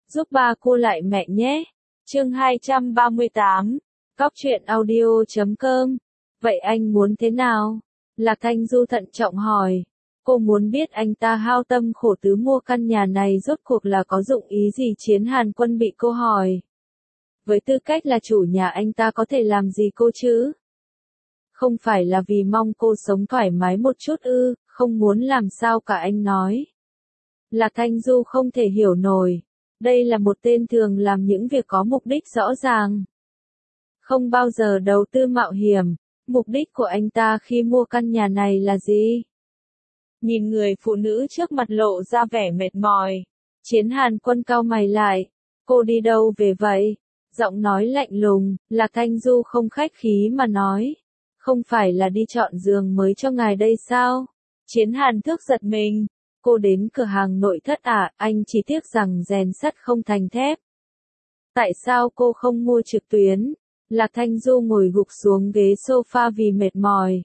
giúp ba cô lại mẹ nhé. Chương 238, Cóc truyện audio.com. Vậy anh muốn thế nào? Lạc Thanh Du thận trọng hỏi. Cô muốn biết anh ta hao tâm khổ tứ mua căn nhà này rốt cuộc là có dụng ý gì? Chiến Hàn Quân bị cô hỏi. Với tư cách là chủ nhà anh ta có thể làm gì cô chứ? Không phải là vì mong cô sống thoải mái một chút ư? Không muốn làm sao cả, anh nói. Lạc Thanh Du không thể hiểu nổi. Đây là một tên thường làm những việc có mục đích rõ ràng. Không bao giờ đầu tư mạo hiểm. Mục đích của anh ta khi mua căn nhà này là gì? Nhìn người phụ nữ trước mặt lộ ra vẻ mệt mỏi. Chiến Hàn Quân cau mày lại. Cô đi đâu về vậy? Giọng nói lạnh lùng, Lạc Thanh Du không khách khí mà nói. Không phải là đi chọn giường mới cho ngài đây sao? Chiến Hàn Thước giật mình. Cô đến cửa hàng nội thất à? Anh chỉ tiếc rằng rèn sắt không thành thép. Tại sao cô không mua trực tuyến? Lạc Thanh Du ngồi gục xuống ghế sofa vì mệt mỏi.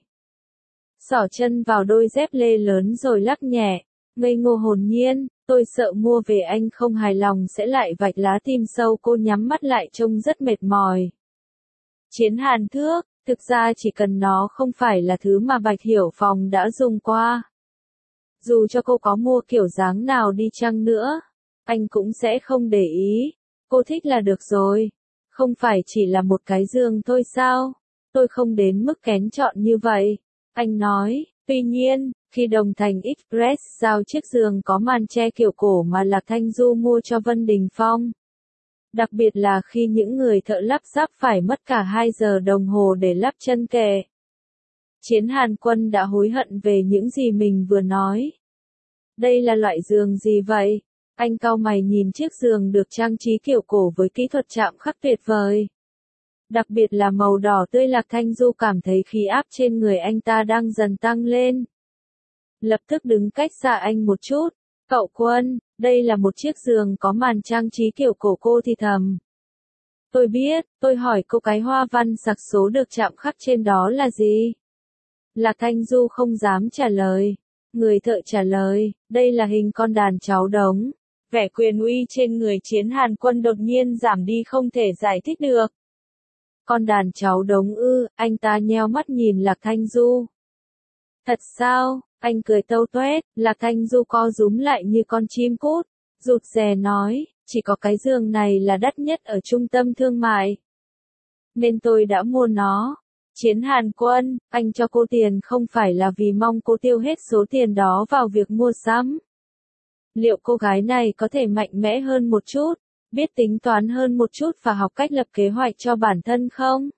Xỏ chân vào đôi dép lê lớn rồi lắc nhẹ. Ngây ngô hồn nhiên, tôi sợ mua về anh không hài lòng sẽ lại vạch lá tim sâu. Cô nhắm mắt lại trông rất mệt mỏi. Chiến Hàn Thước, thực ra chỉ cần nó không phải là thứ mà Bạch Hiểu Phòng đã dùng qua. Dù cho cô có mua kiểu dáng nào đi chăng nữa, anh cũng sẽ không để ý. Cô thích là được rồi. Không phải chỉ là một cái giường thôi sao? Tôi không đến mức kén chọn như vậy. Anh nói, tuy nhiên, khi Đồng Thành Express giao chiếc giường có màn che kiểu cổ mà Lạc Thanh Du mua cho Vân Đình Phong. Đặc biệt là khi những người thợ lắp ráp phải mất cả 2 giờ đồng hồ để lắp chân kệ. Chiến Hàn Quân đã hối hận về những gì mình vừa nói. Đây là loại giường gì vậy? Anh cau mày nhìn chiếc giường được trang trí kiểu cổ với kỹ thuật chạm khắc tuyệt vời. Đặc biệt là màu đỏ tươi. Lạc Thanh Du cảm thấy khí áp trên người anh ta đang dần tăng lên. Lập tức đứng cách xa anh một chút. Cậu Quân, đây là một chiếc giường có màn trang trí kiểu cổ. Cô thì thầm. Tôi biết, tôi hỏi cô cái hoa văn sặc số được chạm khắc trên đó là gì? Lạc Thanh Du không dám trả lời. Người thợ trả lời, đây là hình con đàn cháu đống. Vẻ quyền uy trên người Chiến Hàn Quân đột nhiên giảm đi không thể giải thích được. Con đàn cháu đống ư? Anh ta nheo mắt nhìn Lạc Thanh Du. Thật sao? Anh cười tâu toét. Lạc Thanh Du co rúm lại như con chim cút, rụt rè nói, chỉ có cái giường này là đắt nhất ở trung tâm thương mại. Nên tôi đã mua nó. Chiến Hàn Quân, anh cho cô tiền không phải là vì mong cô tiêu hết số tiền đó vào việc mua sắm. Liệu cô gái này có thể mạnh mẽ hơn một chút, biết tính toán hơn một chút và học cách lập kế hoạch cho bản thân không?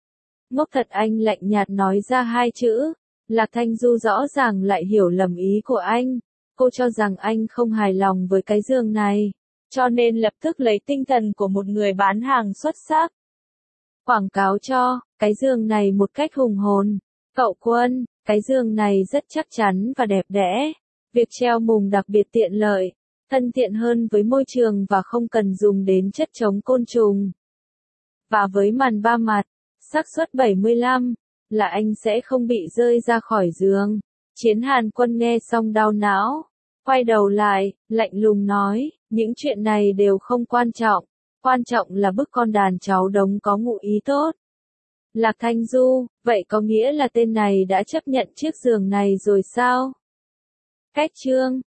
Ngốc thật, anh lạnh nhạt nói ra 2 chữ. Lạc Thanh Du rõ ràng lại hiểu lầm ý của anh. Cô cho rằng anh không hài lòng với cái giường này, cho nên lập tức lấy tinh thần của một người bán hàng xuất sắc. Quảng cáo cho cái giường này một cách hùng hồn. Cậu Quân, cái giường này rất chắc chắn và đẹp đẽ. Việc treo mùng đặc biệt tiện lợi, thân thiện hơn với môi trường và không cần dùng đến chất chống côn trùng. Và với màn 3 mặt, xác suất 75 là anh sẽ không bị rơi ra khỏi giường. Chiến Hàn Quân nghe xong đau não, quay đầu lại, lạnh lùng nói, những chuyện này đều không quan trọng. Quan trọng là bức con đàn cháu đống có ngụ ý tốt. Lạc Thanh Du, vậy có nghĩa là tên này đã chấp nhận chiếc giường này rồi sao? Cách chương